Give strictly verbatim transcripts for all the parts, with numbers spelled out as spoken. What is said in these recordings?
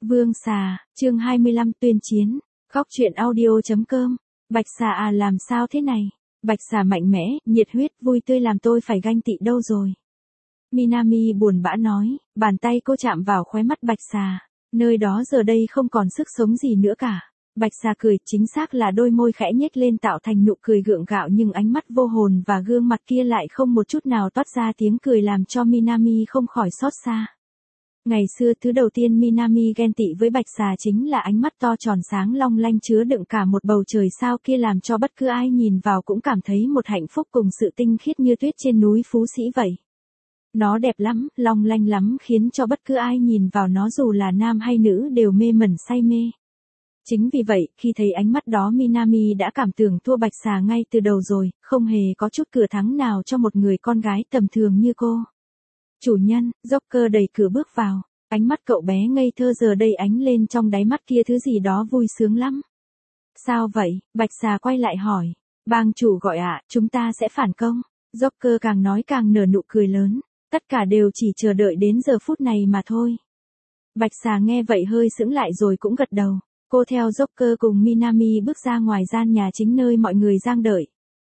Vương xà, chương hai mươi lăm tuyên chiến, góc truyện audio.com, Bạch xà à làm sao thế này? Bạch xà mạnh mẽ, nhiệt huyết, vui tươi làm tôi phải ganh tị đâu rồi? Minami buồn bã nói, bàn tay cô chạm vào khóe mắt bạch xà, nơi đó giờ đây không còn sức sống gì nữa cả. Bạch xà cười, chính xác là đôi môi khẽ nhếch lên tạo thành nụ cười gượng gạo nhưng ánh mắt vô hồn và gương mặt kia lại không một chút nào toát ra tiếng cười làm cho Minami không khỏi xót xa. Ngày xưa thứ đầu tiên Minami ghen tị với bạch xà chính là ánh mắt to tròn sáng long lanh chứa đựng cả một bầu trời sao kia làm cho bất cứ ai nhìn vào cũng cảm thấy một hạnh phúc cùng sự tinh khiết như tuyết trên núi Phú Sĩ vậy. Nó đẹp lắm, long lanh lắm khiến cho bất cứ ai nhìn vào nó dù là nam hay nữ đều mê mẩn say mê. Chính vì vậy, khi thấy ánh mắt đó Minami đã cảm tưởng thua bạch xà ngay từ đầu rồi, không hề có chút cửa thắng nào cho một người con gái tầm thường như cô. Chủ nhân, Joker đẩy cửa bước vào, ánh mắt cậu bé ngây thơ giờ đây ánh lên trong đáy mắt kia thứ gì đó vui sướng lắm. Sao vậy? Bạch xà quay lại hỏi. Bang chủ gọi ạ, à, chúng ta sẽ phản công. Joker càng nói càng nở nụ cười lớn, tất cả đều chỉ chờ đợi đến giờ phút này mà thôi. Bạch xà nghe vậy hơi sững lại rồi cũng gật đầu. Cô theo Joker cùng Minami bước ra ngoài gian nhà chính nơi mọi người đang đợi.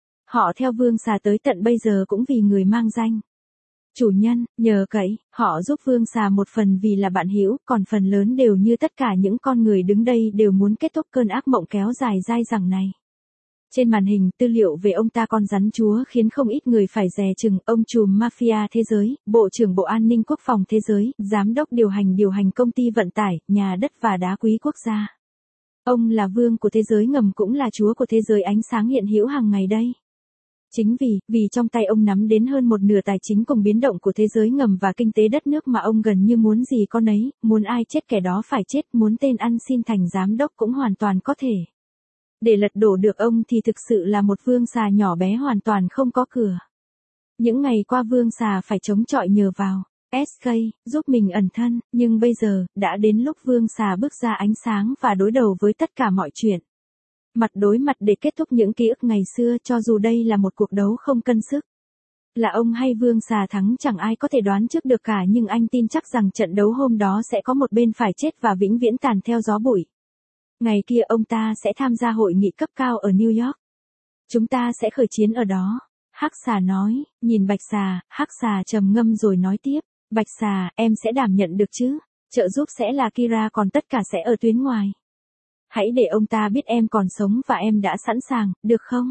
Họ theo Vương xà tới tận bây giờ cũng vì người mang danh. Chủ nhân, nhờ cậy, họ giúp Vương xà một phần vì là bạn hữu, còn phần lớn đều như tất cả những con người đứng đây đều muốn kết thúc cơn ác mộng kéo dài dai dẳng này. Trên màn hình, tư liệu về ông ta con rắn chúa khiến không ít người phải dè chừng, ông trùm mafia thế giới, bộ trưởng Bộ An ninh Quốc phòng thế giới, giám đốc điều hành điều hành công ty vận tải, nhà đất và đá quý quốc gia. Ông là vương của thế giới ngầm cũng là chúa của thế giới ánh sáng hiện hữu hàng ngày đây. Chính vì, vì trong tay ông nắm đến hơn một nửa tài chính cùng biến động của thế giới ngầm và kinh tế đất nước mà ông gần như muốn gì con ấy, muốn ai chết kẻ đó phải chết, muốn tên ăn xin thành giám đốc cũng hoàn toàn có thể. Để lật đổ được ông thì thực sự là một vương xà nhỏ bé hoàn toàn không có cửa. Những ngày qua vương xà phải chống chọi nhờ vào ét ca giúp mình ẩn thân, nhưng bây giờ, đã đến lúc vương xà bước ra ánh sáng và đối đầu với tất cả mọi chuyện. Mặt đối mặt để kết thúc những ký ức ngày xưa cho dù đây là một cuộc đấu không cân sức. Là ông hay vương xà thắng chẳng ai có thể đoán trước được cả nhưng anh tin chắc rằng trận đấu hôm đó sẽ có một bên phải chết và vĩnh viễn tàn theo gió bụi. Ngày kia ông ta sẽ tham gia hội nghị cấp cao ở New York. Chúng ta sẽ khởi chiến ở đó. Hắc xà nói, nhìn bạch xà, hắc xà trầm ngâm rồi nói tiếp. Bạch xà, em sẽ đảm nhận được chứ? Trợ giúp sẽ là Kira còn tất cả sẽ ở tuyến ngoài. Hãy để ông ta biết em còn sống và em đã sẵn sàng, được không?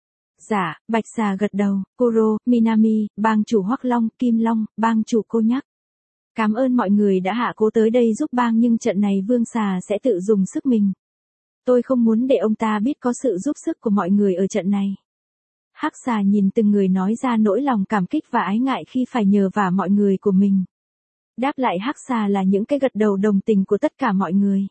Dạ, bạch xà gật đầu, Kuro, Minami, bang chủ Hoắc Long, Kim Long, bang chủ cô nhắc. Cảm ơn mọi người đã hạ cố tới đây giúp bang nhưng trận này vương xà sẽ tự dùng sức mình. Tôi không muốn để ông ta biết có sự giúp sức của mọi người ở trận này. Hắc xà nhìn từng người nói ra nỗi lòng cảm kích và ái ngại khi phải nhờ vả mọi người của mình. Đáp lại hắc xà là những cái gật đầu đồng tình của tất cả mọi người.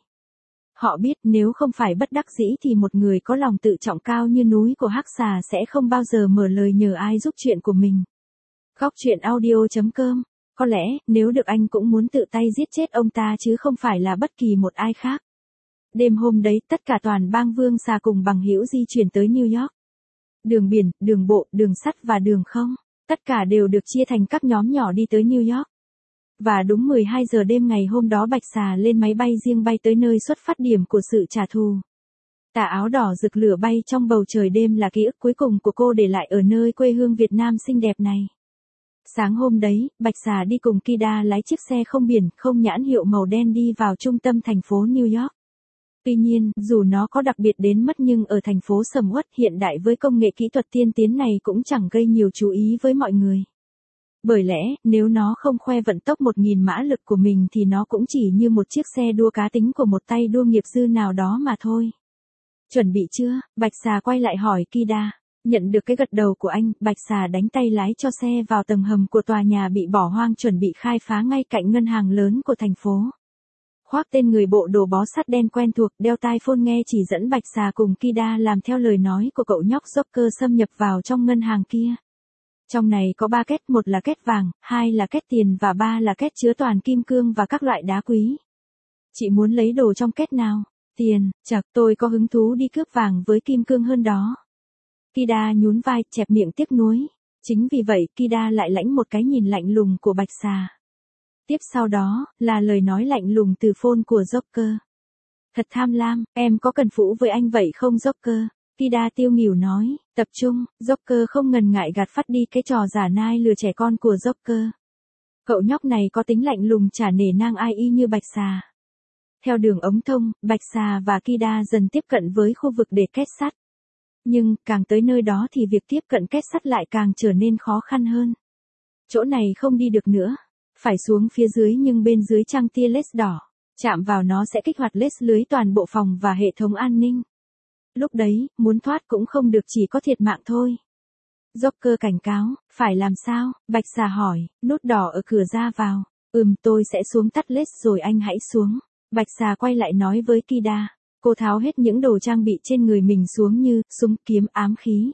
Họ biết nếu không phải bất đắc dĩ thì một người có lòng tự trọng cao như núi của hắc xà sẽ không bao giờ mở lời nhờ ai giúp chuyện của mình. Góc truyện audio.com, có lẽ nếu được anh cũng muốn tự tay giết chết ông ta chứ không phải là bất kỳ một ai khác. Đêm hôm đấy tất cả toàn bang vương xà cùng bằng hữu di chuyển tới New York. Đường biển, đường bộ, đường sắt và đường không, tất cả đều được chia thành các nhóm nhỏ đi tới New York. Và đúng mười hai giờ đêm ngày hôm đó bạch xà lên máy bay riêng bay tới nơi xuất phát điểm của sự trả thù. Tà áo đỏ rực lửa bay trong bầu trời đêm là ký ức cuối cùng của cô để lại ở nơi quê hương Việt Nam xinh đẹp này. Sáng hôm đấy, bạch xà đi cùng Kida lái chiếc xe không biển, không nhãn hiệu màu đen đi vào trung tâm thành phố New York. Tuy nhiên, dù nó có đặc biệt đến mất nhưng ở thành phố sầm uất hiện đại với công nghệ kỹ thuật tiên tiến này cũng chẳng gây nhiều chú ý với mọi người. Bởi lẽ, nếu nó không khoe vận tốc một nghìn mã lực của mình thì nó cũng chỉ như một chiếc xe đua cá tính của một tay đua nghiệp dư nào đó mà thôi. Chuẩn bị chưa? Bạch xà quay lại hỏi Kida. Nhận được cái gật đầu của anh, bạch xà đánh tay lái cho xe vào tầng hầm của tòa nhà bị bỏ hoang chuẩn bị khai phá ngay cạnh ngân hàng lớn của thành phố. Khoác tên người bộ đồ bó sắt đen quen thuộc, đeo tai phone nghe chỉ dẫn bạch xà cùng Kida làm theo lời nói của cậu nhóc Joker xâm nhập vào trong ngân hàng kia. Trong này có ba két, một là két vàng, hai là két tiền và ba là két chứa toàn kim cương và các loại đá quý. Chị muốn lấy đồ trong két nào? Tiền, chật, tôi có hứng thú đi cướp vàng với kim cương hơn đó. Kida nhún vai, chẹp miệng tiếc nuối. Chính vì vậy, Kida lại lãnh một cái nhìn lạnh lùng của bạch xà. Tiếp sau đó, là lời nói lạnh lùng từ phone của Joker. Thật tham lam, em có cần phụ với anh vậy không Joker? Kida tiêu nghỉu nói, tập trung, Joker không ngần ngại gạt phát đi cái trò giả nai lừa trẻ con của Joker. Cậu nhóc này có tính lạnh lùng chả nể nang ai y như Bạch Xà. Theo đường ống thông, Bạch Xà và Kida dần tiếp cận với khu vực để kết sắt. Nhưng, càng tới nơi đó thì việc tiếp cận kết sắt lại càng trở nên khó khăn hơn. Chỗ này không đi được nữa. Phải xuống phía dưới nhưng bên dưới trăng tia led đỏ. Chạm vào nó sẽ kích hoạt led lưới toàn bộ phòng và hệ thống an ninh. Lúc đấy, muốn thoát cũng không được chỉ có thiệt mạng thôi. Joker cảnh cáo, phải làm sao? Bạch Xà hỏi, nút đỏ ở cửa ra vào. Ừm tôi sẽ xuống tắt led rồi anh hãy xuống. Bạch Xà quay lại nói với Kida. Cô tháo hết những đồ trang bị trên người mình xuống như súng kiếm ám khí.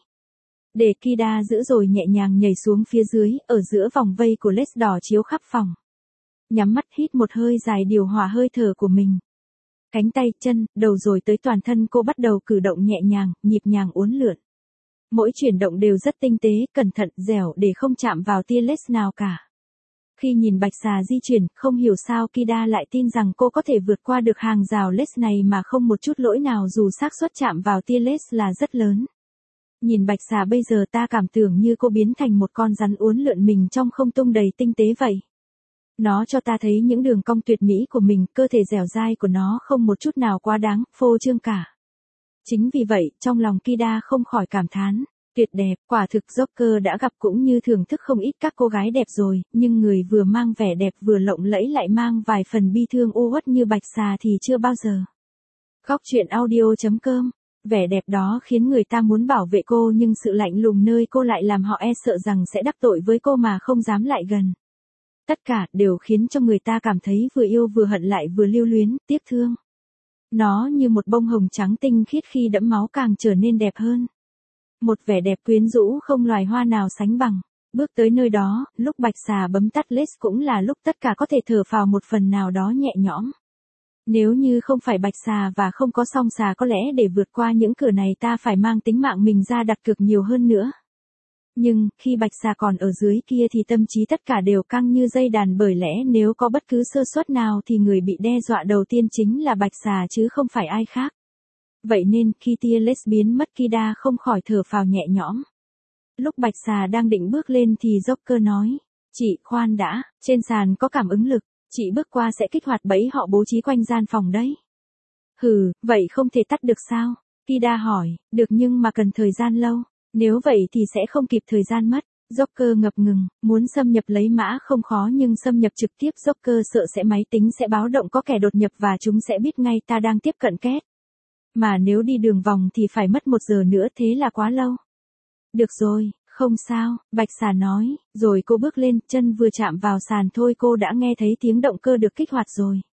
Để Kida giữ rồi nhẹ nhàng nhảy xuống phía dưới, ở giữa vòng vây của led đỏ chiếu khắp phòng. Nhắm mắt hít một hơi dài điều hòa hơi thở của mình. Cánh tay, chân, đầu rồi tới toàn thân cô bắt đầu cử động nhẹ nhàng, nhịp nhàng uốn lượn. Mỗi chuyển động đều rất tinh tế, cẩn thận, dẻo để không chạm vào tia led nào cả. Khi nhìn Bạch Xà di chuyển, không hiểu sao Kida lại tin rằng cô có thể vượt qua được hàng rào led này mà không một chút lỗi nào dù xác suất chạm vào tia led là rất lớn. Nhìn Bạch Xà bây giờ ta cảm tưởng như cô biến thành một con rắn uốn lượn mình trong không tung đầy tinh tế vậy. Nó cho ta thấy những đường cong tuyệt mỹ của mình, cơ thể dẻo dai của nó không một chút nào quá đáng, phô trương cả. Chính vì vậy, trong lòng Kida không khỏi cảm thán. Tuyệt đẹp, quả thực Joker đã gặp cũng như thưởng thức không ít các cô gái đẹp rồi, nhưng người vừa mang vẻ đẹp vừa lộng lẫy lại mang vài phần bi thương u uất như Bạch Xà thì chưa bao giờ. Góc truyện audio chấm com. Vẻ đẹp đó khiến người ta muốn bảo vệ cô nhưng sự lạnh lùng nơi cô lại làm họ e sợ rằng sẽ đắc tội với cô mà không dám lại gần. Tất cả đều khiến cho người ta cảm thấy vừa yêu vừa hận lại vừa lưu luyến, tiếc thương. Nó như một bông hồng trắng tinh khiết khi đẫm máu càng trở nên đẹp hơn. Một vẻ đẹp quyến rũ không loài hoa nào sánh bằng. Bước tới nơi đó, lúc Bạch Xà bấm tắt led cũng là lúc tất cả có thể thở phào một phần nào đó nhẹ nhõm. Nếu như không phải Bạch Xà và không có song xà có lẽ để vượt qua những cửa này ta phải mang tính mạng mình ra đặt cược nhiều hơn nữa. Nhưng, khi Bạch Xà còn ở dưới kia thì tâm trí tất cả đều căng như dây đàn bởi lẽ nếu có bất cứ sơ suất nào thì người bị đe dọa đầu tiên chính là Bạch Xà chứ không phải ai khác. Vậy nên, khi tia led biến mất Kida không khỏi thở phào nhẹ nhõm. Lúc Bạch Xà đang định bước lên thì Joker nói, chị khoan đã, trên sàn có cảm ứng lực, chị bước qua sẽ kích hoạt bẫy họ bố trí quanh gian phòng đấy. Hừ, vậy không thể tắt được sao? Kida hỏi, được nhưng mà cần thời gian lâu, nếu vậy thì sẽ không kịp thời gian mất. Joker ngập ngừng, muốn xâm nhập lấy mã không khó nhưng xâm nhập trực tiếp Joker sợ sẽ máy tính sẽ báo động có kẻ đột nhập và chúng sẽ biết ngay ta đang tiếp cận két. Mà nếu đi đường vòng thì phải mất một giờ nữa thế là quá lâu. Được rồi, không sao, Bạch Xà nói, rồi cô bước lên, chân vừa chạm vào sàn thôi cô đã nghe thấy tiếng động cơ được kích hoạt rồi.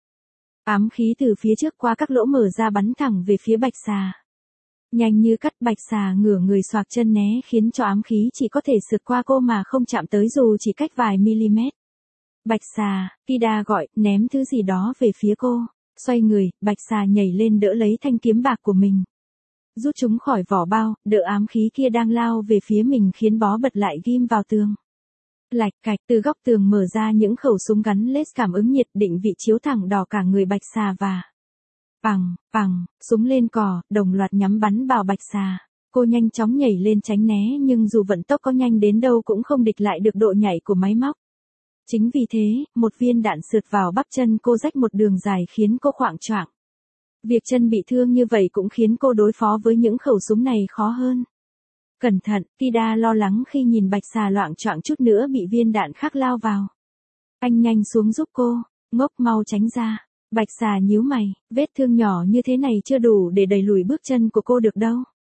Ám khí từ phía trước qua các lỗ mở ra bắn thẳng về phía Bạch Xà. Nhanh như cắt Bạch Xà ngửa người xoạc chân né khiến cho ám khí chỉ có thể sượt qua cô mà không chạm tới dù chỉ cách vài mm. Bạch Xà, Kida gọi, ném thứ gì đó về phía cô. Xoay người, Bạch Xà nhảy lên đỡ lấy thanh kiếm bạc của mình. Rút chúng khỏi vỏ bao, đỡ ám khí kia đang lao về phía mình khiến bó bật lại ghim vào tường. Lạch cạch từ góc tường mở ra những khẩu súng gắn led cảm ứng nhiệt định vị chiếu thẳng đỏ cả người Bạch Xà và... Pằng, pằng, súng lên cò, đồng loạt nhắm bắn vào Bạch Xà. Cô nhanh chóng nhảy lên tránh né nhưng dù vận tốc có nhanh đến đâu cũng không địch lại được độ nhảy của máy móc. Chính vì thế, một viên đạn sượt vào bắp chân cô rách một đường dài khiến cô khoạng choạng. Việc chân bị thương như vậy cũng khiến cô đối phó với những khẩu súng này khó hơn. Cẩn thận, Kida lo lắng khi nhìn Bạch Xà loạng choạng chút nữa bị viên đạn khác lao vào. Anh nhanh xuống giúp cô, ngốc mau tránh ra. Bạch Xà nhíu mày, vết thương nhỏ như thế này chưa đủ để đẩy lùi bước chân của cô được đâu.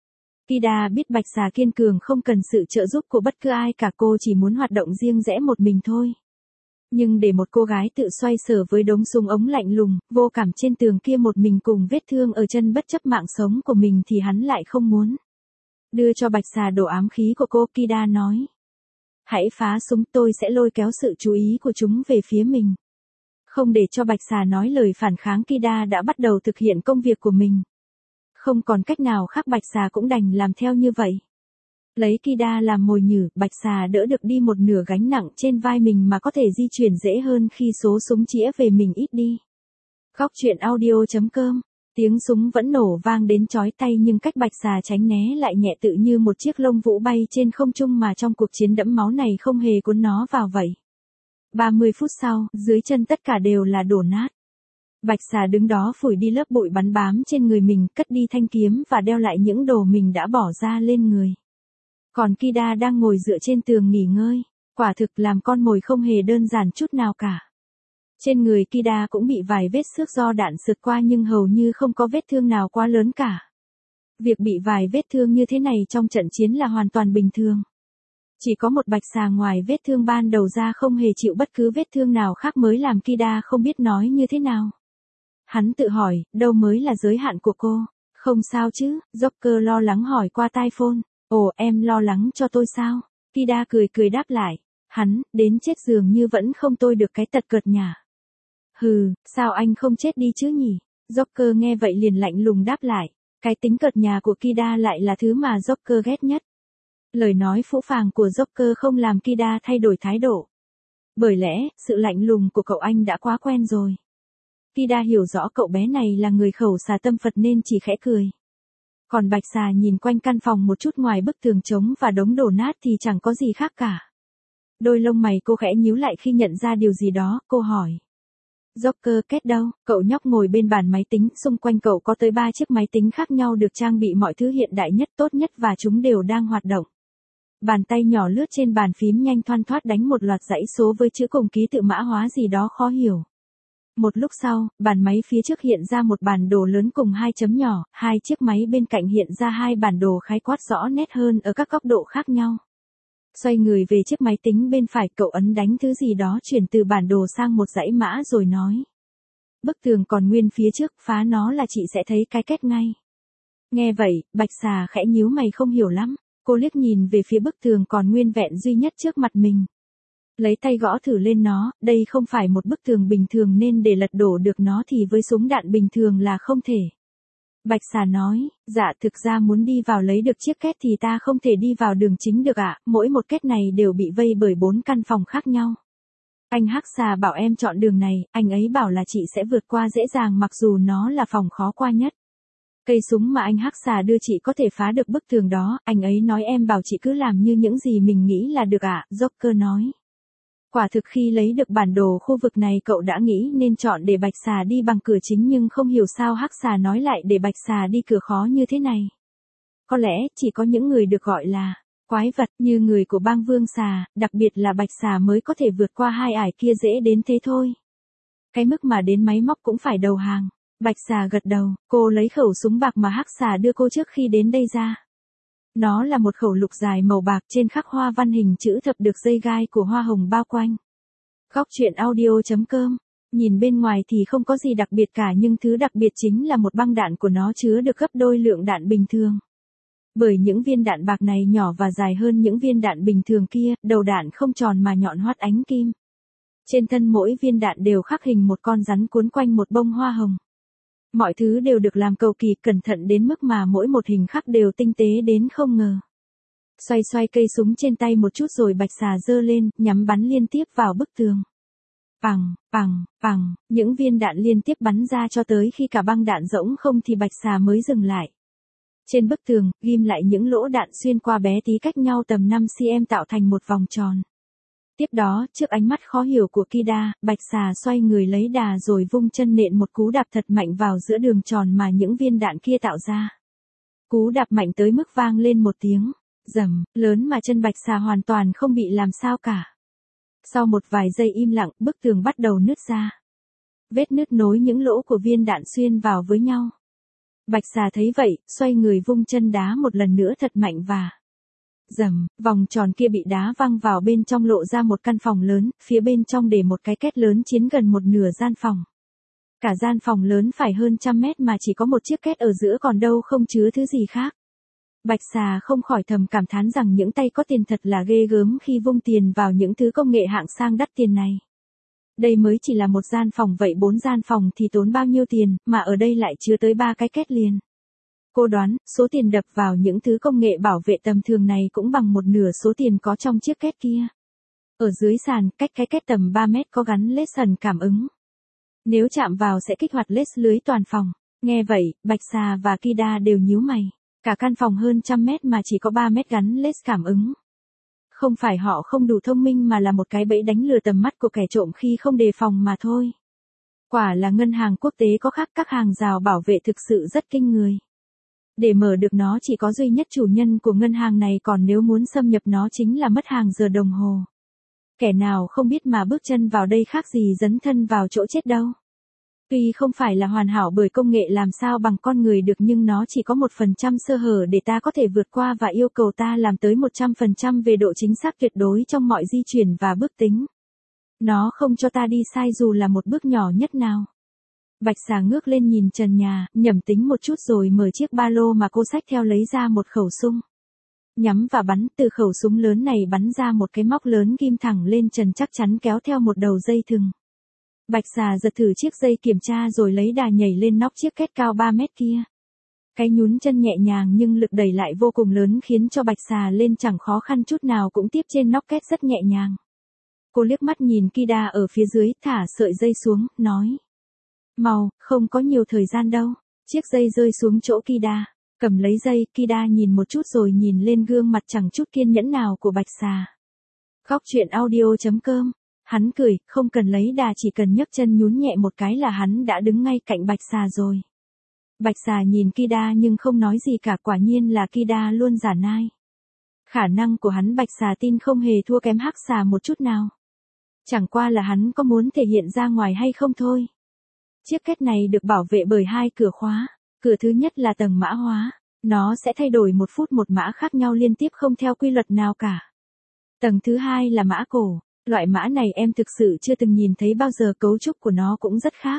Kida biết Bạch Xà kiên cường không cần sự trợ giúp của bất cứ ai cả cô chỉ muốn hoạt động riêng rẽ một mình thôi. Nhưng để một cô gái tự xoay sở với đống súng ống lạnh lùng, vô cảm trên tường kia một mình cùng vết thương ở chân bất chấp mạng sống của mình thì hắn lại không muốn. Đưa cho Bạch Xà đổ ám khí của cô, Kida nói. Hãy phá súng tôi sẽ lôi kéo sự chú ý của chúng về phía mình. Không để cho Bạch Xà nói lời phản kháng Kida đã bắt đầu thực hiện công việc của mình. Không còn cách nào khác Bạch Xà cũng đành làm theo như vậy. Lấy Kida làm mồi nhử, bạch xà đỡ được đi một nửa gánh nặng trên vai mình mà có thể di chuyển dễ hơn khi số súng chĩa về mình ít đi. Góc truyện audio chấm com. Tiếng súng vẫn nổ vang đến chói tai nhưng cách bạch xà tránh né lại nhẹ tự như một chiếc lông vũ bay trên không trung mà trong cuộc chiến đẫm máu này không hề cuốn nó vào vậy. ba mươi phút sau, dưới chân tất cả đều là đổ nát. Bạch xà đứng đó phủi đi lớp bụi bắn bám trên người mình, cất đi thanh kiếm và đeo lại những đồ mình đã bỏ ra lên người. Còn Kida đang ngồi dựa trên tường nghỉ ngơi. Quả thực làm con mồi không hề đơn giản chút nào cả. Trên người Kida cũng bị vài vết xước do đạn sượt qua nhưng hầu như không có vết thương nào quá lớn cả. Việc bị vài vết thương như thế này trong trận chiến là hoàn toàn bình thường. Chỉ có một bạch xà ngoài vết thương ban đầu ra không hề chịu bất cứ vết thương nào khác mới làm Kida không biết nói như thế nào. Hắn tự hỏi, đâu mới là giới hạn của cô? Không sao chứ? Joker lo lắng hỏi qua tai phone. Ồ, em lo lắng cho tôi sao? Kida cười cười đáp lại. Hắn, đến chết dường như vẫn không tôi được cái tật cợt nhả. Hừ, sao anh không chết đi chứ nhỉ? Joker nghe vậy liền lạnh lùng đáp lại. Cái tính cợt nhả của Kida lại là thứ mà Joker ghét nhất. Lời nói phũ phàng của Joker không làm Kida thay đổi thái độ. Bởi lẽ, sự lạnh lùng của cậu anh đã quá quen rồi. Kida hiểu rõ cậu bé này là người khẩu xà tâm Phật nên chỉ khẽ cười. Còn bạch xà nhìn quanh căn phòng một chút ngoài bức tường trống và đống đổ nát thì chẳng có gì khác cả. Đôi lông mày cô khẽ nhíu lại khi nhận ra điều gì đó, cô hỏi. Joker, Kết đâu? Cậu nhóc ngồi bên bàn máy tính, xung quanh cậu có tới ba chiếc máy tính khác nhau được trang bị mọi thứ hiện đại nhất tốt nhất và chúng đều đang hoạt động. Bàn tay nhỏ lướt trên bàn phím nhanh thoăn thoắt đánh một loạt dãy số với chữ cùng ký tự mã hóa gì đó khó hiểu. Một lúc sau, bàn máy phía trước hiện ra một bản đồ lớn cùng hai chấm nhỏ, hai chiếc máy bên cạnh hiện ra hai bản đồ khái quát rõ nét hơn ở các góc độ khác nhau. Xoay người về chiếc máy tính bên phải, cậu ấn đánh thứ gì đó chuyển từ bản đồ sang một dãy mã rồi nói. Bức tường còn nguyên phía trước, phá nó là chị sẽ thấy cái kết ngay. Nghe vậy, bạch xà khẽ nhíu mày không hiểu lắm, cô liếc nhìn về phía bức tường còn nguyên vẹn duy nhất trước mặt mình. Lấy tay gõ thử lên nó, đây không phải một bức tường bình thường nên để lật đổ được nó thì với súng đạn bình thường là không thể. Bạch xà nói, dạ thực ra muốn đi vào lấy được chiếc két thì ta không thể đi vào đường chính được ạ, mỗi một két này đều bị vây bởi bốn căn phòng khác nhau. Anh hắc xà bảo em chọn đường này, anh ấy bảo là chị sẽ vượt qua dễ dàng mặc dù nó là phòng khó qua nhất. Cây súng mà anh hắc xà đưa chị có thể phá được bức tường đó, anh ấy nói em bảo chị cứ làm như những gì mình nghĩ là được ạ, Joker nói. Quả thực khi lấy được bản đồ khu vực này cậu đã nghĩ nên chọn để bạch xà đi bằng cửa chính nhưng không hiểu sao hắc xà nói lại để bạch xà đi cửa khó như thế này. Có lẽ chỉ có những người được gọi là quái vật như người của bang vương xà, đặc biệt là bạch xà mới có thể vượt qua hai ải kia dễ đến thế thôi. Cái mức mà đến máy móc cũng phải đầu hàng. Bạch xà gật đầu, cô lấy khẩu súng bạc mà hắc xà đưa cô trước khi đến đây ra. Nó là một khẩu lục dài màu bạc trên khắc hoa văn hình chữ thập được dây gai của hoa hồng bao quanh. Góc truyện audio chấm com. Nhìn bên ngoài thì không có gì đặc biệt cả nhưng thứ đặc biệt chính là một băng đạn của nó chứa được gấp đôi lượng đạn bình thường. Bởi những viên đạn bạc này nhỏ và dài hơn những viên đạn bình thường kia, đầu đạn không tròn mà nhọn hoắt ánh kim. Trên thân mỗi viên đạn đều khắc hình một con rắn cuốn quanh một bông hoa hồng. Mọi thứ đều được làm cầu kỳ cẩn thận đến mức mà mỗi một hình khắc đều tinh tế đến không ngờ. Xoay xoay cây súng trên tay một chút rồi bạch xà giơ lên, nhắm bắn liên tiếp vào bức tường. Pằng, pằng, pằng, những viên đạn liên tiếp bắn ra cho tới khi cả băng đạn rỗng không thì bạch xà mới dừng lại. Trên bức tường, ghim lại những lỗ đạn xuyên qua bé tí cách nhau tầm năm xăng-ti-mét tạo thành một vòng tròn. Tiếp đó, trước ánh mắt khó hiểu của Kida, bạch xà xoay người lấy đà rồi vung chân nện một cú đạp thật mạnh vào giữa đường tròn mà những viên đạn kia tạo ra. Cú đạp mạnh tới mức vang lên một tiếng rầm lớn mà chân bạch xà hoàn toàn không bị làm sao cả. Sau một vài giây im lặng, bức tường bắt đầu nứt ra. Vết nứt nối những lỗ của viên đạn xuyên vào với nhau. Bạch xà thấy vậy, xoay người vung chân đá một lần nữa thật mạnh và rầm, vòng tròn kia bị đá văng vào bên trong lộ ra một căn phòng lớn, phía bên trong để một cái két lớn chiếm gần một nửa gian phòng. Cả gian phòng lớn phải hơn trăm mét mà chỉ có một chiếc két ở giữa còn đâu không chứa thứ gì khác. Bạch xà không khỏi thầm cảm thán rằng những tay có tiền thật là ghê gớm khi vung tiền vào những thứ công nghệ hạng sang đắt tiền này. Đây mới chỉ là một gian phòng vậy bốn gian phòng thì tốn bao nhiêu tiền, mà ở đây lại chứa tới ba cái két liền. Cô đoán, số tiền đập vào những thứ công nghệ bảo vệ tầm thường này cũng bằng một nửa số tiền có trong chiếc két kia. Ở dưới sàn, cách cái két tầm ba mét có gắn led sần cảm ứng. Nếu chạm vào sẽ kích hoạt led lưới toàn phòng. Nghe vậy, Bạch Xà và Kida đều nhíu mày. Cả căn phòng hơn trăm mét mà chỉ có ba mét gắn led cảm ứng. Không phải họ không đủ thông minh mà là một cái bẫy đánh lừa tầm mắt của kẻ trộm khi không đề phòng mà thôi. Quả là ngân hàng quốc tế có khác, các hàng rào bảo vệ thực sự rất kinh người. Để mở được nó chỉ có duy nhất chủ nhân của ngân hàng này, còn nếu muốn xâm nhập nó chính là mất hàng giờ đồng hồ. Kẻ nào không biết mà bước chân vào đây khác gì dấn thân vào chỗ chết đâu. Tuy không phải là hoàn hảo bởi công nghệ làm sao bằng con người được, nhưng nó chỉ có một phần trăm sơ hở để ta có thể vượt qua và yêu cầu ta làm tới một trăm phần trăm về độ chính xác tuyệt đối trong mọi di chuyển và bước tính. Nó không cho ta đi sai dù là một bước nhỏ nhất nào. Bạch Xà ngước lên nhìn trần nhà, nhẩm tính một chút rồi mở chiếc ba lô mà cô xách theo lấy ra một khẩu súng. Nhắm và bắn, từ khẩu súng lớn này bắn ra một cái móc lớn ghim thẳng lên trần chắc chắn kéo theo một đầu dây thừng. Bạch Xà giật thử chiếc dây kiểm tra rồi lấy đà nhảy lên nóc chiếc két cao ba mét kia. Cái nhún chân nhẹ nhàng nhưng lực đẩy lại vô cùng lớn khiến cho Bạch Xà lên chẳng khó khăn chút nào cũng tiếp trên nóc két rất nhẹ nhàng. Cô liếc mắt nhìn Kida ở phía dưới, thả sợi dây xuống, nói. Mau, không có nhiều thời gian đâu. Chiếc dây rơi xuống chỗ Kida. Cầm lấy dây, Kida nhìn một chút rồi nhìn lên gương mặt chẳng chút kiên nhẫn nào của Bạch Xà. Góc truyện audio chấm com. Hắn cười, không cần lấy đà, chỉ cần nhấc chân nhún nhẹ một cái là hắn đã đứng ngay cạnh Bạch Xà rồi. Bạch Xà nhìn Kida nhưng không nói gì cả, quả nhiên là Kida luôn giả nai. Khả năng của hắn Bạch Xà tin không hề thua kém Hắc Xà một chút nào. Chẳng qua là hắn có muốn thể hiện ra ngoài hay không thôi. Chiếc két này được bảo vệ bởi hai cửa khóa. Cửa thứ nhất là tầng mã hóa. Nó sẽ thay đổi một phút một mã khác nhau liên tiếp không theo quy luật nào cả. Tầng thứ hai là mã cổ. Loại mã này em thực sự chưa từng nhìn thấy bao giờ, cấu trúc của nó cũng rất khác.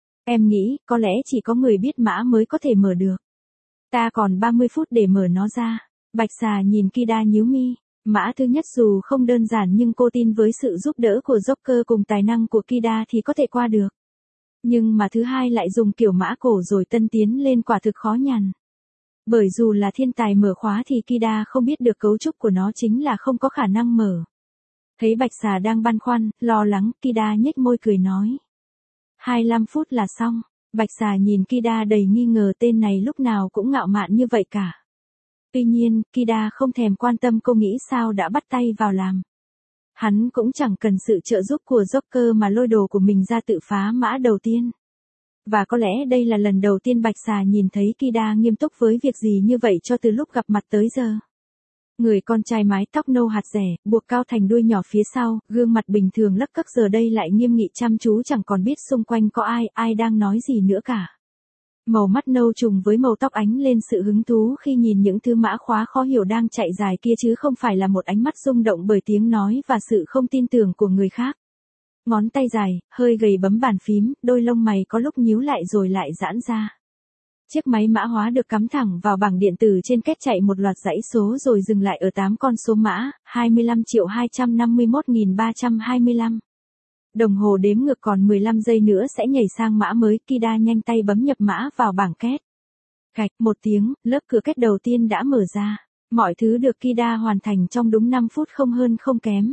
Em nghĩ, có lẽ chỉ có người biết mã mới có thể mở được. Ta còn ba mươi phút để mở nó ra. Bạch Xà nhìn Kida nhíu mi. Mã thứ nhất dù không đơn giản nhưng cô tin với sự giúp đỡ của Joker cùng tài năng của Kida thì có thể qua được. Nhưng mà thứ hai lại dùng kiểu mã cổ rồi tân tiến lên, quả thực khó nhằn. Bởi dù là thiên tài mở khóa thì Kida không biết được cấu trúc của nó chính là không có khả năng mở. Thấy Bạch Xà đang băn khoăn, lo lắng, Kida nhếch môi cười nói. hai mươi lăm phút là xong. Bạch Xà nhìn Kida đầy nghi ngờ, tên này lúc nào cũng ngạo mạn như vậy cả. Tuy nhiên, Kida không thèm quan tâm cô nghĩ sao đã bắt tay vào làm. Hắn cũng chẳng cần sự trợ giúp của Joker mà lôi đồ của mình ra tự phá mã đầu tiên. Và có lẽ đây là lần đầu tiên Bạch Xà nhìn thấy Kida nghiêm túc với việc gì như vậy cho từ lúc gặp mặt tới giờ. Người con trai mái tóc nâu hạt rẻ, buộc cao thành đuôi nhỏ phía sau, gương mặt bình thường lấc cấc giờ đây lại nghiêm nghị chăm chú, chẳng còn biết xung quanh có ai, ai đang nói gì nữa cả. Màu mắt nâu trùng với màu tóc ánh lên sự hứng thú khi nhìn những thứ mã khóa khó hiểu đang chạy dài kia, chứ không phải là một ánh mắt rung động bởi tiếng nói và sự không tin tưởng của người khác. Ngón tay dài, hơi gầy bấm bàn phím, đôi lông mày có lúc nhíu lại rồi lại giãn ra. Chiếc máy mã hóa được cắm thẳng vào bảng điện tử trên két chạy một loạt dãy số rồi dừng lại ở tám con số mã, hai mươi lăm triệu hai trăm năm mươi mốt nghìn ba trăm hai mươi lăm. Đồng hồ đếm ngược còn mười lăm giây nữa sẽ nhảy sang mã mới, Kida nhanh tay bấm nhập mã vào bảng két. Gạch, một tiếng, lớp cửa két đầu tiên đã mở ra. Mọi thứ được Kida hoàn thành trong đúng năm phút không hơn không kém.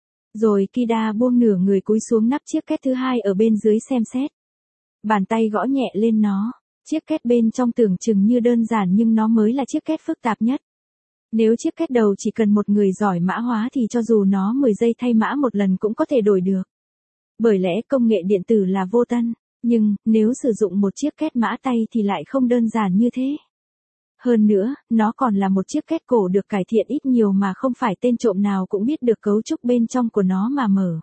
Rồi Kida buông nửa người cúi xuống nắp chiếc két thứ hai ở bên dưới xem xét. Bàn tay gõ nhẹ lên nó. Chiếc két bên trong tưởng chừng như đơn giản nhưng nó mới là chiếc két phức tạp nhất. Nếu chiếc két đầu chỉ cần một người giỏi mã hóa thì cho dù nó mười giây thay mã một lần cũng có thể đổi được. Bởi lẽ công nghệ điện tử là vô tân, nhưng nếu sử dụng một chiếc két mã tay thì lại không đơn giản như thế. Hơn nữa, nó còn là một chiếc két cổ được cải thiện ít nhiều mà không phải tên trộm nào cũng biết được cấu trúc bên trong của nó mà mở.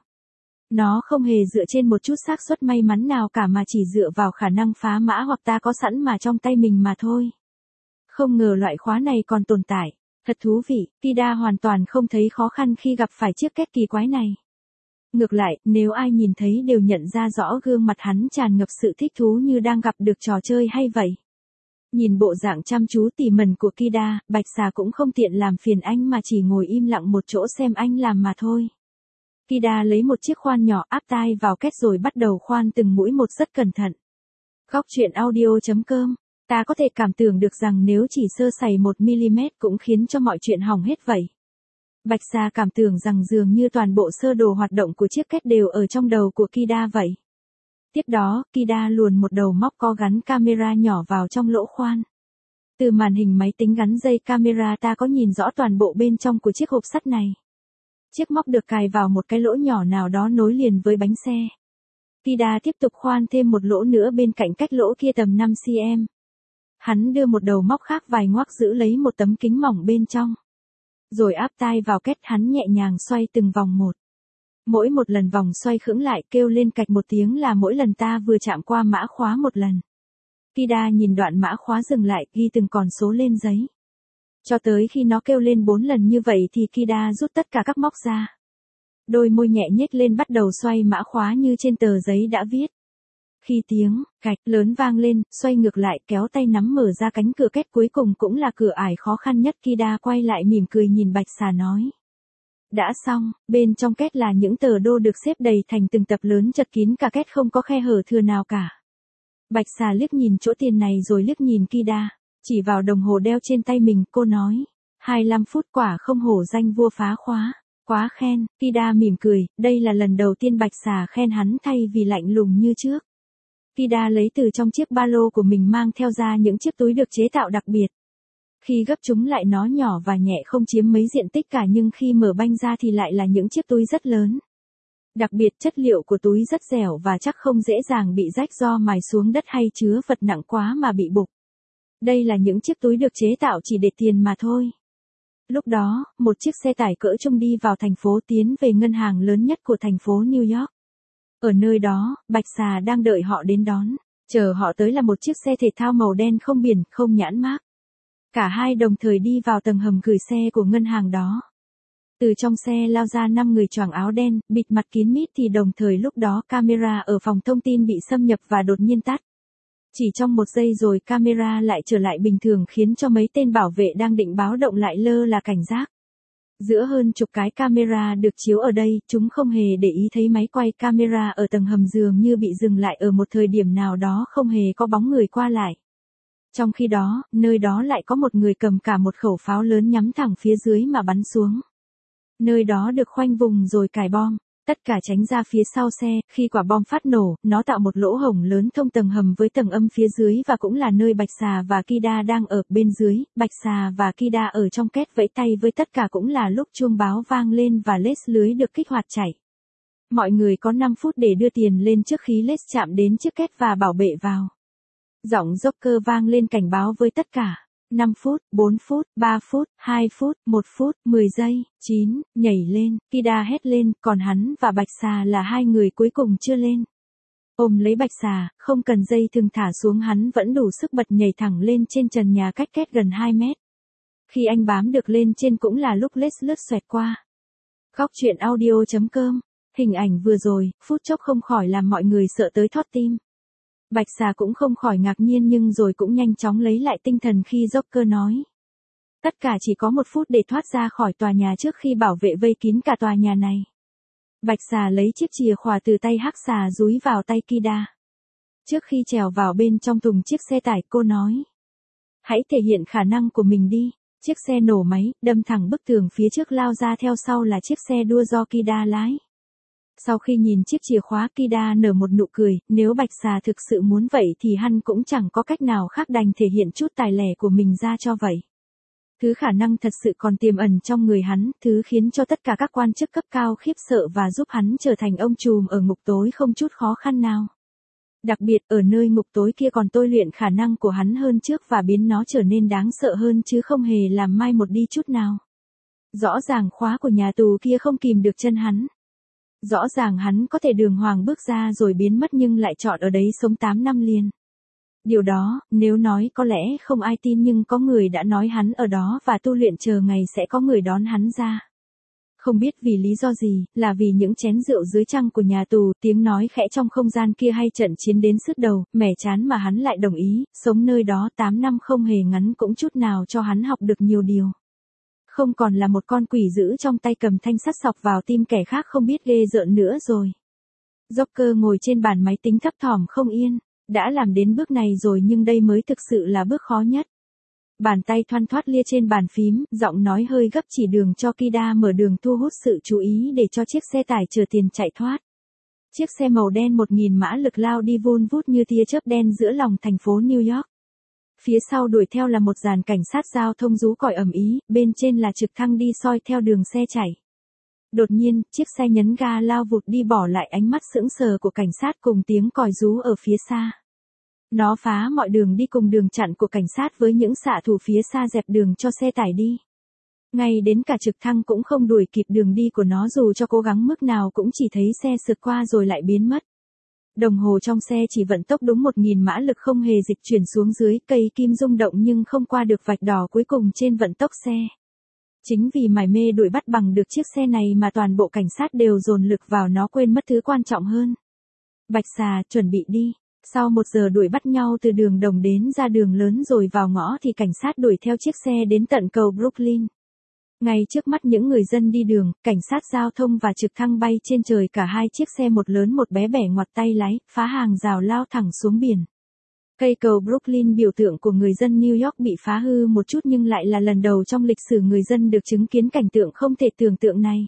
Nó không hề dựa trên một chút xác suất may mắn nào cả mà chỉ dựa vào khả năng phá mã hoặc ta có sẵn mà trong tay mình mà thôi. Không ngờ loại khóa này còn tồn tại. Thật thú vị, Kida hoàn toàn không thấy khó khăn khi gặp phải chiếc két kỳ quái này. Ngược lại, nếu ai nhìn thấy đều nhận ra rõ gương mặt hắn tràn ngập sự thích thú như đang gặp được trò chơi hay vậy. Nhìn bộ dạng chăm chú tỉ mẩn của Kida, Bạch Xà cũng không tiện làm phiền anh mà chỉ ngồi im lặng một chỗ xem anh làm mà thôi. Kida lấy một chiếc khoan nhỏ áp tai vào két rồi bắt đầu khoan từng mũi một rất cẩn thận. Góc truyện audio chấm com Ta có thể cảm tưởng được rằng nếu chỉ sơ sẩy một mi-li-mét cũng khiến cho mọi chuyện hỏng hết vậy. Bạch xà cảm tưởng rằng dường như toàn bộ sơ đồ hoạt động của chiếc két đều ở trong đầu của Kida vậy. Tiếp đó, Kida luồn một đầu móc có gắn camera nhỏ vào trong lỗ khoan. Từ màn hình máy tính gắn dây camera ta có nhìn rõ toàn bộ bên trong của chiếc hộp sắt này. Chiếc móc được cài vào một cái lỗ nhỏ nào đó nối liền với bánh xe. Kida tiếp tục khoan thêm một lỗ nữa bên cạnh cách lỗ kia tầm năm xăng-ti-mét. Hắn đưa một đầu móc khác vài ngoắc giữ lấy một tấm kính mỏng bên trong. Rồi áp tai vào két, hắn nhẹ nhàng xoay từng vòng một. Mỗi một lần vòng xoay khựng lại kêu lên cạch một tiếng là mỗi lần ta vừa chạm qua mã khóa một lần. Kida nhìn đoạn mã khóa dừng lại, ghi từng con số lên giấy. Cho tới khi nó kêu lên bốn lần như vậy thì Kida rút tất cả các móc ra. Đôi môi nhẹ nhếch lên bắt đầu xoay mã khóa như trên tờ giấy đã viết. Khi tiếng cạch lớn vang lên, xoay ngược lại kéo tay nắm mở ra cánh cửa két cuối cùng cũng là cửa ải khó khăn nhất. Kida quay lại mỉm cười nhìn Bạch xà nói. Đã xong, bên trong két là những tờ đô được xếp đầy thành từng tập lớn chật kín cả két không có khe hở thừa nào cả. Bạch xà liếc nhìn chỗ tiền này rồi liếc nhìn Kida, chỉ vào đồng hồ đeo trên tay mình, cô nói. hai mươi lăm phút quả không hổ danh vua phá khóa. Quá khen, Kida mỉm cười, đây là lần đầu tiên Bạch xà khen hắn thay vì lạnh lùng như trước. Kida lấy từ trong chiếc ba lô của mình mang theo ra những chiếc túi được chế tạo đặc biệt. Khi gấp chúng lại nó nhỏ và nhẹ không chiếm mấy diện tích cả nhưng khi mở banh ra thì lại là những chiếc túi rất lớn. Đặc biệt chất liệu của túi rất dẻo và chắc không dễ dàng bị rách do mài xuống đất hay chứa vật nặng quá mà bị bục. Đây là những chiếc túi được chế tạo chỉ để tiền mà thôi. Lúc đó, một chiếc xe tải cỡ trung đi vào thành phố tiến về ngân hàng lớn nhất của thành phố New York. Ở nơi đó, Bạch xà đang đợi họ đến đón. Chờ họ tới là một chiếc xe thể thao màu đen không biển, không nhãn mác. Cả hai đồng thời đi vào tầng hầm gửi xe của ngân hàng đó. Từ trong xe lao ra năm người choàng áo đen, bịt mặt kín mít thì đồng thời lúc đó camera ở phòng thông tin bị xâm nhập và đột nhiên tắt. Chỉ trong một giây rồi camera lại trở lại bình thường khiến cho mấy tên bảo vệ đang định báo động lại lơ là cảnh giác. Giữa hơn chục cái camera được chiếu ở đây, chúng không hề để ý thấy máy quay camera ở tầng hầm dường như bị dừng lại ở một thời điểm nào đó không hề có bóng người qua lại. Trong khi đó, nơi đó lại có một người cầm cả một khẩu pháo lớn nhắm thẳng phía dưới mà bắn xuống. Nơi đó được khoanh vùng rồi cài bom. Tất cả tránh ra phía sau xe, khi quả bom phát nổ, nó tạo một lỗ hổng lớn thông tầng hầm với tầng âm phía dưới và cũng là nơi Bạch xà và Kida đang ở. Bên dưới, Bạch xà và Kida ở trong két vẫy tay với tất cả cũng là lúc chuông báo vang lên và lết lưới được kích hoạt chạy. Mọi người có năm phút để đưa tiền lên trước khi lết chạm đến chiếc két và bảo bệ vào. Giọng Joker vang lên cảnh báo với tất cả. năm phút, bốn phút, ba phút, hai phút, một phút, mười giây, chín, nhảy lên, Kida hét lên, còn hắn và Bạch xà là hai người cuối cùng chưa lên. Ôm lấy Bạch xà, không cần dây thừng thả xuống hắn vẫn đủ sức bật nhảy thẳng lên trên trần nhà cách két gần hai mét. Khi anh bám được lên trên cũng là lúc lết lướt xoẹt qua. Góc truyện audio chấm com, hình ảnh vừa rồi, phút chốc không khỏi làm mọi người sợ tới thót tim. Bạch xà cũng không khỏi ngạc nhiên nhưng rồi cũng nhanh chóng lấy lại tinh thần khi Joker nói. Tất cả chỉ có một phút để thoát ra khỏi tòa nhà trước khi bảo vệ vây kín cả tòa nhà này. Bạch xà lấy chiếc chìa khóa từ tay hắc xà dúi vào tay Kida. Trước khi trèo vào bên trong thùng chiếc xe tải cô nói. Hãy thể hiện khả năng của mình đi. Chiếc xe nổ máy, đâm thẳng bức tường phía trước lao ra theo sau là chiếc xe đua do Kida lái. Sau khi nhìn chiếc chìa khóa Kida nở một nụ cười, nếu Bạch xà thực sự muốn vậy thì hắn cũng chẳng có cách nào khác đành thể hiện chút tài lẻ của mình ra cho vậy. Thứ khả năng thật sự còn tiềm ẩn trong người hắn, thứ khiến cho tất cả các quan chức cấp cao khiếp sợ và giúp hắn trở thành ông trùm ở ngục tối không chút khó khăn nào. Đặc biệt ở nơi ngục tối kia còn tôi luyện khả năng của hắn hơn trước và biến nó trở nên đáng sợ hơn chứ không hề làm mai một đi chút nào. Rõ ràng khóa của nhà tù kia không kìm được chân hắn. Rõ ràng hắn có thể đường hoàng bước ra rồi biến mất nhưng lại chọn ở đấy sống tám năm liền. Điều đó, nếu nói có lẽ không ai tin nhưng có người đã nói hắn ở đó và tu luyện chờ ngày sẽ có người đón hắn ra. Không biết vì lý do gì, là vì những chén rượu dưới trăng của nhà tù, tiếng nói khẽ trong không gian kia hay trận chiến đến sứt đầu, mẻ chán mà hắn lại đồng ý, sống nơi đó tám năm không hề ngắn cũng chút nào cho hắn học được nhiều điều. Không còn là một con quỷ dữ trong tay cầm thanh sắt sọc vào tim kẻ khác không biết ghê rợn nữa rồi. Joker ngồi trên bàn máy tính thấp thỏm không yên. Đã làm đến bước này rồi nhưng đây mới thực sự là bước khó nhất. Bàn tay thoăn thoắt lia trên bàn phím, giọng nói hơi gấp chỉ đường cho Kida mở đường thu hút sự chú ý để cho chiếc xe tải chở tiền chạy thoát. Chiếc xe màu đen một nghìn mã lực lao đi vun vút như tia chớp đen giữa lòng thành phố New York. Phía sau đuổi theo là một dàn cảnh sát giao thông rú còi ầm ĩ, bên trên là trực thăng đi soi theo đường xe chạy. Đột nhiên, chiếc xe nhấn ga lao vụt đi bỏ lại ánh mắt sững sờ của cảnh sát cùng tiếng còi rú ở phía xa. Nó phá mọi đường đi cùng đường chặn của cảnh sát với những xạ thủ phía xa dẹp đường cho xe tải đi. Ngay đến cả trực thăng cũng không đuổi kịp đường đi của nó dù cho cố gắng mức nào cũng chỉ thấy xe sượt qua rồi lại biến mất. Đồng hồ trong xe chỉ vận tốc đúng một nghìn mã lực không hề dịch chuyển xuống dưới, cây kim rung động nhưng không qua được vạch đỏ cuối cùng trên vận tốc xe. Chính vì mải mê đuổi bắt bằng được chiếc xe này mà toàn bộ cảnh sát đều dồn lực vào nó quên mất thứ quan trọng hơn. Bạch xà, chuẩn bị đi. Sau một giờ đuổi bắt nhau từ đường đồng đến ra đường lớn rồi vào ngõ thì cảnh sát đuổi theo chiếc xe đến tận cầu Brooklyn. Ngay trước mắt những người dân đi đường, cảnh sát giao thông và trực thăng bay trên trời, cả hai chiếc xe một lớn một bé bẻ ngoặt tay lái, phá hàng rào lao thẳng xuống biển. Cây cầu Brooklyn biểu tượng của người dân New York bị phá hư một chút nhưng lại là lần đầu trong lịch sử người dân được chứng kiến cảnh tượng không thể tưởng tượng này.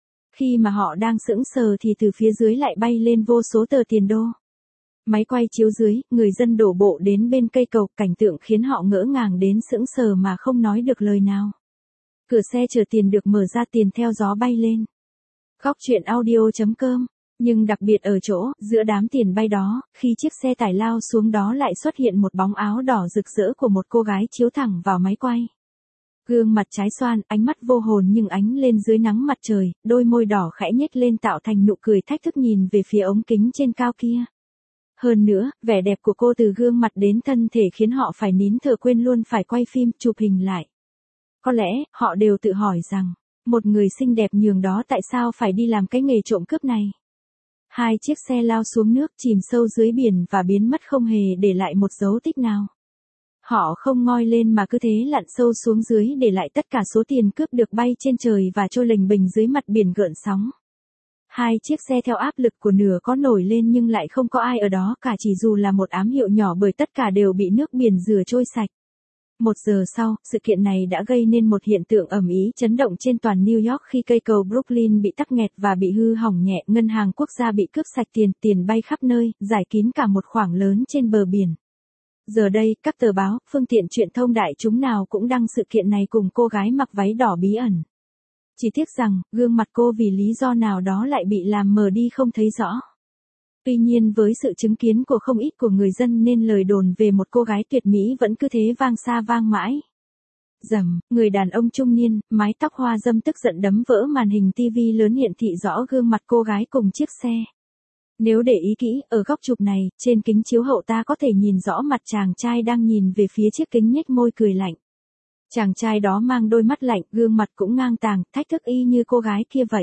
Khi mà họ đang sững sờ thì từ phía dưới lại bay lên vô số tờ tiền đô. Máy quay chiếu dưới, người dân đổ bộ đến bên cây cầu, cảnh tượng khiến họ ngỡ ngàng đến sững sờ mà không nói được lời nào. Cửa xe chở tiền được mở ra, tiền theo gió bay lên. Góc truyện audio chấm com. Nhưng đặc biệt ở chỗ, giữa đám tiền bay đó, khi chiếc xe tải lao xuống đó lại xuất hiện một bóng áo đỏ rực rỡ của một cô gái chiếu thẳng vào máy quay. Gương mặt trái xoan, ánh mắt vô hồn nhưng ánh lên dưới nắng mặt trời, đôi môi đỏ khẽ nhếch lên tạo thành nụ cười thách thức nhìn về phía ống kính trên cao kia. Hơn nữa, vẻ đẹp của cô từ gương mặt đến thân thể khiến họ phải nín thở quên luôn phải quay phim, chụp hình lại. Có lẽ, họ đều tự hỏi rằng, một người xinh đẹp nhường đó tại sao phải đi làm cái nghề trộm cướp này. Hai chiếc xe lao xuống nước, chìm sâu dưới biển và biến mất không hề để lại một dấu tích nào. Họ không ngoi lên mà cứ thế lặn sâu xuống dưới để lại tất cả số tiền cướp được bay trên trời và trôi lềnh bềnh dưới mặt biển gợn sóng. Hai chiếc xe theo áp lực của nửa có nổi lên nhưng lại không có ai ở đó cả, chỉ dù là một ám hiệu nhỏ bởi tất cả đều bị nước biển rửa trôi sạch. Một giờ sau, sự kiện này đã gây nên một hiện tượng ầm ĩ chấn động trên toàn New York khi cây cầu Brooklyn bị tắc nghẹt và bị hư hỏng nhẹ, ngân hàng quốc gia bị cướp sạch tiền, tiền bay khắp nơi, rải kín cả một khoảng lớn trên bờ biển. Giờ đây, các tờ báo, phương tiện truyền thông đại chúng nào cũng đăng sự kiện này cùng cô gái mặc váy đỏ bí ẩn. Chỉ tiếc rằng, gương mặt cô vì lý do nào đó lại bị làm mờ đi không thấy rõ. Tuy nhiên với sự chứng kiến của không ít của người dân nên lời đồn về một cô gái tuyệt mỹ vẫn cứ thế vang xa vang mãi. Rầm, người đàn ông trung niên, mái tóc hoa râm tức giận đấm vỡ màn hình ti vi lớn hiển thị rõ gương mặt cô gái cùng chiếc xe. Nếu để ý kỹ, ở góc chụp này, trên kính chiếu hậu ta có thể nhìn rõ mặt chàng trai đang nhìn về phía chiếc kính nhếch môi cười lạnh. Chàng trai đó mang đôi mắt lạnh, gương mặt cũng ngang tàng, thách thức y như cô gái kia vậy.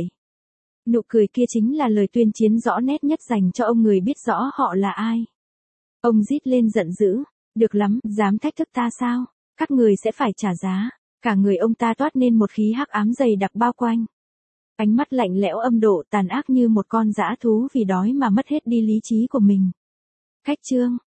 Nụ cười kia chính là lời tuyên chiến rõ nét nhất dành cho ông người biết rõ họ là ai. Ông rít lên giận dữ, được lắm, dám thách thức ta sao? Các người sẽ phải trả giá. Cả người ông ta toát nên một khí hắc ám dày đặc bao quanh. Ánh mắt lạnh lẽo âm độ tàn ác như một con dã thú vì đói mà mất hết đi lý trí của mình. Khách trương,